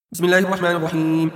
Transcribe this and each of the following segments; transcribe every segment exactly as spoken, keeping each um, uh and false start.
بسم الله الرحمن الرحيم.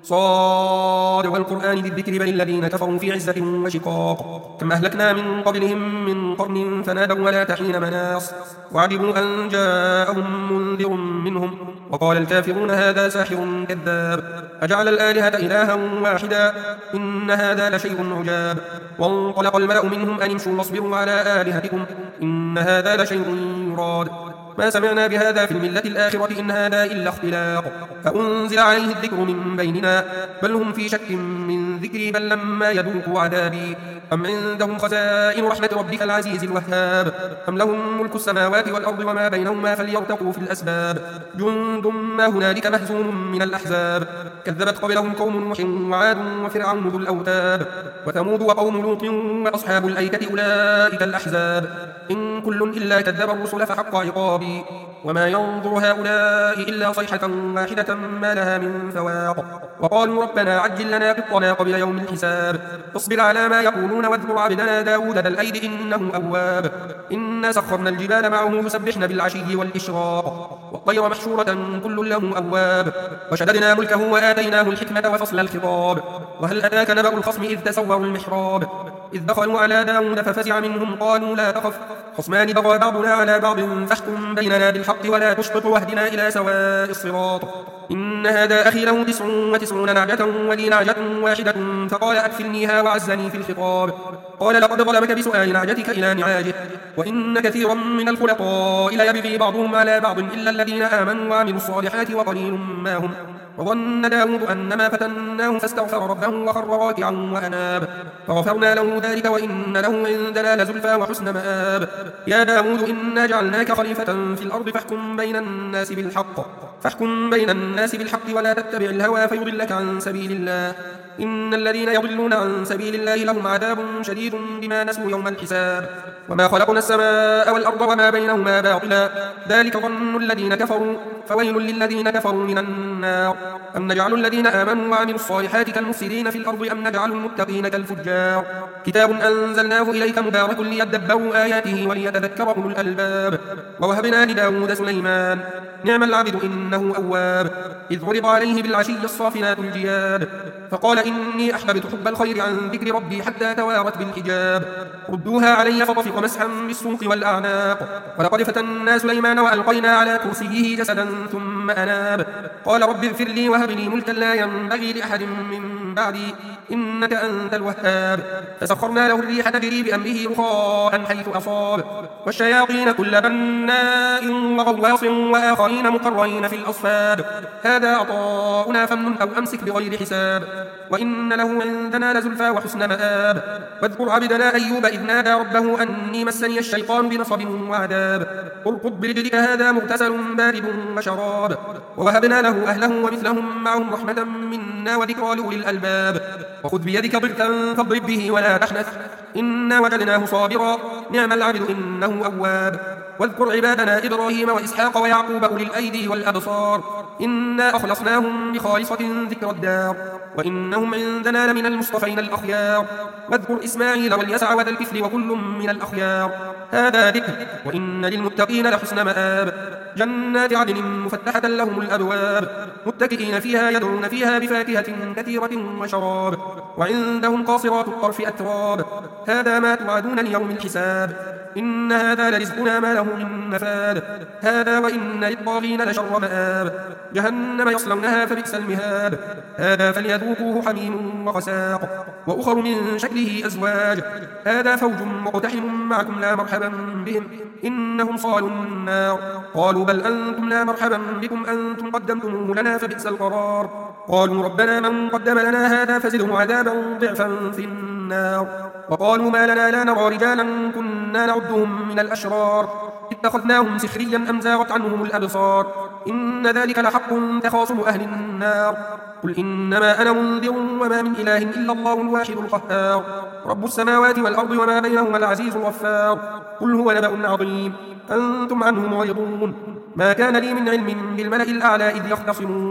صاد والقرآن ذي الذكر بل الذين كفروا في عزة وشقاق. كم أهلكنا من قبلهم من قرن فنادوا ولا تحين مناص وعجبوا أن جاءهم منذر منهم وقال الكافرون هذا ساحر كذاب أجعل الآلهة إلها واحدا إن هذا لشيء عجاب. وانطلق الملأ منهم أن امشوا واصبروا على آلهتكم إن هذا لشيء يراد ما سمعنا بهذا في الملة الآخرة إن هذا إلا اختلاق فأنزل عليه الذكر من بيننا بل هم في شك من ذكري بل لما يذوقوا عذابي أم عندهم خزائن رحمة ربك العزيز الوهاب أم لهم ملك السماوات والأرض وما بينهما فليرتقوا في الأسباب جند ما هنالك مهزوم من الأحزاب كذبت قبلهم قوم نوح وعاد وفرعون ذو الأوتاد وثمود وقوم لوط وأصحاب الأيكة أولئك الأحزاب إن كل إلا كذب الرسل فحق عقابي وما ينظر هؤلاء إلا صيحة واحدة ما لها من فواق وقالوا ربنا عجل لنا قطنا قبل يوم الحساب اصبر على ما يقولون واذكر عبدنا داود ذا الأيد إنه أواب إنا سخرنا الجبال معه يسبحن بالعشي والإشراق والطير محشورة كل له أواب وشددنا ملكه وآتيناه الحكمة وفصل الخطاب وهل أتاك نبأ الخصم إذ تسوروا المحراب إذ دخلوا على داود ففزع منهم قالوا لا تخف خصمان بغى بعضنا على بعض فاحكم بيننا بالحق ولا تشطط واهدنا إلى سواء الصراط إن هذا أخي له تسع وتسعون نعجة ولي نعجة واحدة فقال أكفلنيها وعزني في الخطاب قال لقد ظلمك بسؤال نعجتك إلى نعاجه وإن كثيرا من الخلطاء ليبغي بعضهم على بعض إلا الذين آمنوا وعملوا الصالحات وقليل ما هم وظن داود أنما فتناه فاستغفر ربه وخر راكعا وأناب فغفرنا له ذلك وإن له عندنا لزلفى وحسن مآب يا داود إنا جعلناك خليفة في الأرض فاحكم بين الناس بالحق فاحكم بين الناس بالحق ولا تتبع الهوى فيضلك عن سبيل الله إن الذين يضلون عن سبيل الله لهم عذاب شديد بما نسوا يوم الحساب وما خلقنا السماء والأرض وما بينهما باطلا ذلك ظن الذين كفروا فويل للذين كفروا من النار أم نجعل الذين آمنوا وعملوا الصالحات كالمفسدين في الأرض أم نجعل المتقين كالفجار كتاب أنزلناه إليك مبارك ليدبروا آياته وليتذكر أولو الألباب ووهبنا لداود سليمان نعم العبد إنه أواب إذ عرض عليه بالعشي الصافنات الجياد فقال إني أحببت حب الخير عن ذكر ربي حتى توارت بالحجاب ردوها علي فطفق مسحا بالسوق والأعناق ولقد فتنا سليمان وألقينا على كرسيه جسدا ثم أناب قال رب اغفر لي وهب لي ملكا لا ينبغي لأحد من بعدي إنك أنت الوهاب فسخرنا له الريح تجري بأمره رخاء حيث أصاب والشياطين كل بناء وغواص وآخرين مقرين في الأصفاد هذا عطاؤنا فامنن أو أمسك بغير حساب وإن له عندنا لزلفى وحسن مآب واذكر عبدنا أيوب إذ نادى ربه أني مسني الشيطان بنصب وعذاب اركض برجلك هذا مغتسل بارد وشراب ووهبنا له أهله ومثلهم معهم رحمة منا وذكرى لأولي الألباب وخذ بيدك ضغثا فاضرب به ولا تحنث إنا وجدناه صابرا نعم العبد إنه أواب واذكر عبادنا إبراهيم وإسحاق ويعقوب أولي الأيدي والأبصار إنا أخلصناهم بخالصة ذكر الدار وإنهم عندنا لمن المصطفين الأخيار واذكر إسماعيل واليسع وذا الكفل وكل من الأخيار هذا ذكر وإن للمتقين لحسن مآب جنات عدن مفتحة لهم الأبواب متكئين فيها يدعون فيها بفاكهة كثيرة وشراب وعندهم قاصرات الطرف أتراب هذا ما توعدون ليوم الحساب إن هذا لرزقنا ما له من نفاد هذا وإن للطاغين لشر مآب جهنم يصلونها فبئس المهاد هذا فليذوقوه حميم وغساق وأخر من شكله أزواج هذا فوج مقتحم معكم لا مرحبا بهم إنهم صالوا النار قالوا بل أنتم لا مرحبا بكم أنتم قدمتموه لنا فبئس القرار قالوا ربنا من قدم لنا هذا فزده عذابا ضعفا في النار وقالوا ما لنا لا نرى رجالا كنا نعدهم من الأشرار اتخذناهم سخريا أم زاغت عنهم الأبصار إن ذلك لحق تخاصم أهل النار قل إنما أنا منذر وما من إله إلا الله الواحد القهار رب السماوات والأرض وما بينهما العزيز الغفار قل هو نبأ عظيم أنتم عنه معرضون ما كان لي من علم بالملأ الأعلى إذ يختصمون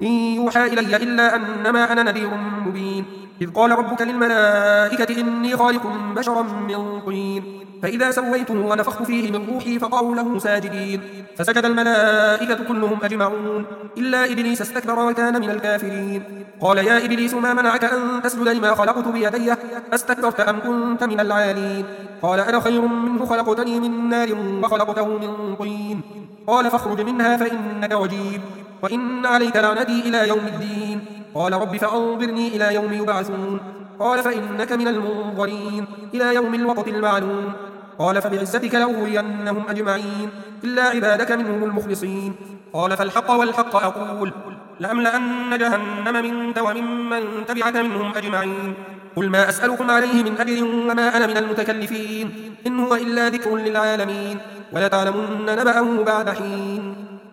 إن يوحى إلي إلا أنما أنا نذير مبين إذ قال ربك للملائكة إني خالق بشرا من طين فإذا سويته ونفخت فيه من روحي فقعوا له ساجدين فسجد الملائكة كلهم أجمعون إلا إبليس استكبر وكان من الكافرين قال يا إبليس ما منعك أن تسجد لما خلقت بيدي أستكبرت أم كنت من العالين قال أنا خير منه خلقتني من نار وخلقته من طين قال فاخرج منها فإنك رجيم وإن عليك لعنتي إلى يوم الدين قال رب فأنظرني إلى يوم يبعثون قال فإنك من المنظرين إلى يوم الوقت المعلوم قال فبعزتك لأغوينهم أجمعين إلا عبادك منهم المخلصين قال فالحق والحق أقول لأملأن جهنم منك وممن تبعك منهم أجمعين قل ما أسألكم عليه من أجر وما أنا من المتكلفين إن هو إلا ذكر للعالمين ولتعلمن نبأه بعد حين